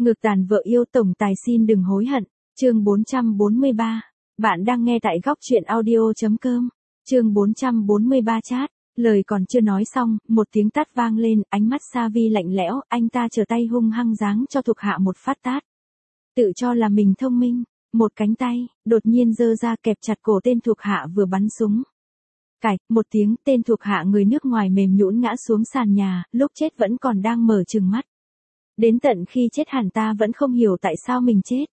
Ngược tàn vợ yêu tổng tài xin đừng hối hận. Chương 443. Bạn đang nghe tại góc truyện audio.com. Chương 443 chat. Lời còn chưa nói xong, một tiếng tát vang lên, ánh mắt Savi lạnh lẽo, anh ta trở tay hung hăng giáng cho thuộc hạ một phát tát. Tự cho là mình thông minh, một cánh tay, đột nhiên giơ ra kẹp chặt cổ tên thuộc hạ vừa bắn súng. Cạch, một tiếng, tên thuộc hạ người nước ngoài mềm nhũn ngã xuống sàn nhà, lúc chết vẫn còn đang mở trừng mắt. Đến tận khi chết hẳn ta vẫn không hiểu tại sao mình chết.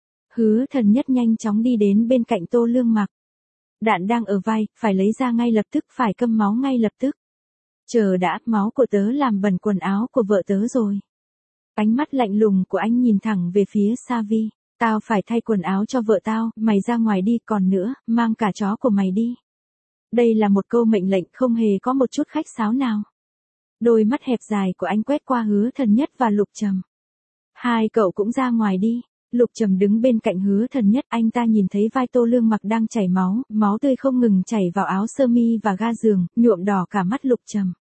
Hứa Thần Nhất nhanh chóng đi đến bên cạnh Tô Lương Mặc. Đạn đang ở vai, phải lấy ra ngay lập tức, phải câm máu ngay lập tức. Chờ đã, máu của tớ làm bẩn quần áo của vợ tớ rồi. Ánh mắt lạnh lùng của anh nhìn thẳng về phía Savi. Tao phải thay quần áo cho vợ tao, mày ra ngoài đi, còn nữa, mang cả chó của mày đi. Đây là một câu mệnh lệnh không hề có một chút khách sáo nào. Đôi mắt hẹp dài của anh quét qua Hứa Thần Nhất và Lục Trầm. Hai cậu cũng ra ngoài đi. Lục Trầm đứng bên cạnh Hứa Thần Nhất, anh ta nhìn thấy vai Tô Lương Mặc đang chảy máu, máu tươi không ngừng chảy vào áo sơ mi và ga giường, nhuộm đỏ cả mắt Lục Trầm.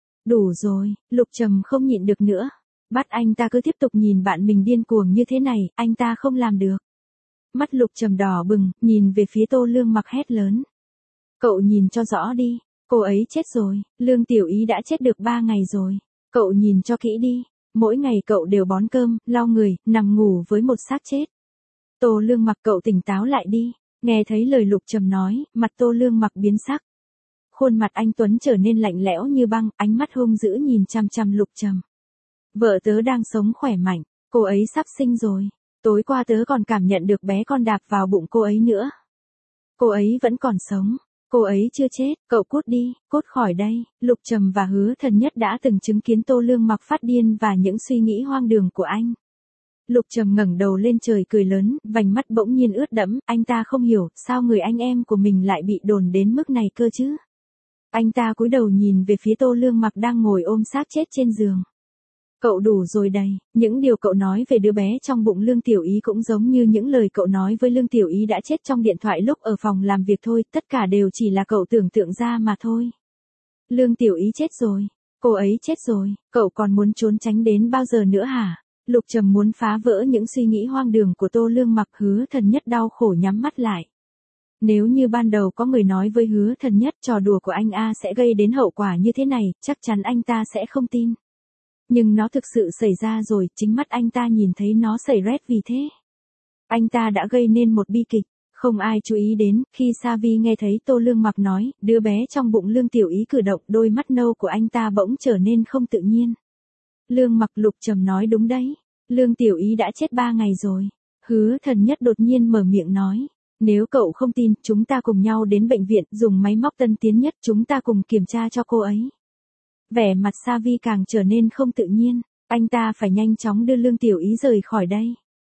Đủ rồi, Lục Trầm không nhịn được nữa. Bắt anh ta cứ tiếp tục nhìn bạn mình điên cuồng như thế này, anh ta không làm được. Mắt Lục Trầm đỏ bừng, nhìn về phía Tô Lương Mặc hét lớn. Cậu nhìn cho rõ đi, cô ấy chết rồi, Lương Tiểu Ý đã chết được 3 ngày rồi. Cậu nhìn cho kỹ đi. Mỗi ngày cậu đều bón cơm, lau người, nằm ngủ với một xác chết. Tô Lương Mặc, cậu tỉnh táo lại đi. Nghe thấy lời Lục Trầm nói, mặt Tô Lương Mặc biến sắc. Khuôn mặt anh tuấn trở nên lạnh lẽo như băng, ánh mắt hung dữ nhìn chằm chằm Lục Trầm. Vợ tớ đang sống khỏe mạnh, cô ấy sắp sinh rồi. Tối qua tớ còn cảm nhận được bé con đạp vào bụng cô ấy nữa. Cô ấy vẫn còn sống. Cô ấy chưa chết, cậu cút đi, cút khỏi đây. Lục Trầm và Hứa Thần Nhất đã từng chứng kiến Tô Lương Mặc phát điên và những suy nghĩ hoang đường của anh. Lục Trầm ngẩng đầu lên trời cười lớn, vành mắt bỗng nhiên ướt đẫm, anh ta không hiểu sao người anh em của mình lại bị đồn đến mức này cơ chứ. Anh ta cúi đầu nhìn về phía Tô Lương Mặc đang ngồi ôm xác chết trên giường. Cậu đủ rồi đây, những điều cậu nói về đứa bé trong bụng Lương Tiểu Ý cũng giống như những lời cậu nói với Lương Tiểu Ý đã chết trong điện thoại lúc ở phòng làm việc thôi, tất cả đều chỉ là cậu tưởng tượng ra mà thôi. Lương Tiểu Ý chết rồi, cô ấy chết rồi, cậu còn muốn trốn tránh đến bao giờ nữa hả? Lục Trầm muốn phá vỡ những suy nghĩ hoang đường của Tô Lương Mặc. Hứa Thần Nhất đau khổ nhắm mắt lại. Nếu như ban đầu có người nói với Hứa Thần Nhất trò đùa của anh A sẽ gây đến hậu quả như thế này, chắc chắn anh ta sẽ không tin. Nhưng nó thực sự xảy ra rồi, chính mắt anh ta nhìn thấy nó xảy rét vì thế. Anh ta đã gây nên một bi kịch, không ai chú ý đến, khi Savi nghe thấy Tô Lương Mặc nói, đứa bé trong bụng Lương Tiểu Ý cử động, đôi mắt nâu của anh ta bỗng trở nên không tự nhiên. Lương Mặc, Lục Trầm nói đúng đấy, Lương Tiểu Ý đã chết 3 ngày rồi. Hứa Thần Nhất đột nhiên mở miệng nói, nếu cậu không tin, chúng ta cùng nhau đến bệnh viện, dùng máy móc tân tiến nhất, chúng ta cùng kiểm tra cho cô ấy. Vẻ mặt Savi càng trở nên không tự nhiên, anh ta phải nhanh chóng đưa Lương Tiểu Ý rời khỏi đây.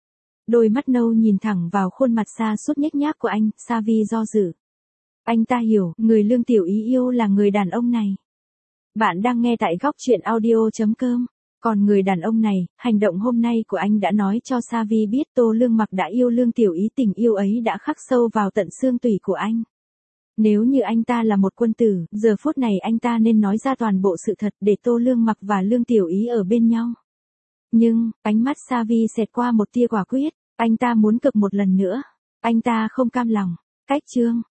Đôi mắt nâu nhìn thẳng vào khuôn mặt xa sút nhếch nhác của anh, Savi do dự. Anh ta hiểu, người Lương Tiểu Ý yêu là người đàn ông này. Bạn đang nghe tại góc truyện audio.com. Còn người đàn ông này, hành động hôm nay của anh đã nói cho Savi biết Tô Lương Mặc đã yêu Lương Tiểu Ý, tình yêu ấy đã khắc sâu vào tận xương tủy của anh. Nếu như anh ta là một quân tử, giờ phút này anh ta nên nói ra toàn bộ sự thật để Tô Lương Mặc và Lương Tiểu Ý ở bên nhau. Nhưng, ánh mắt Savi xẹt qua một tia quả quyết, anh ta muốn cực một lần nữa. Anh ta không cam lòng. Cách chương.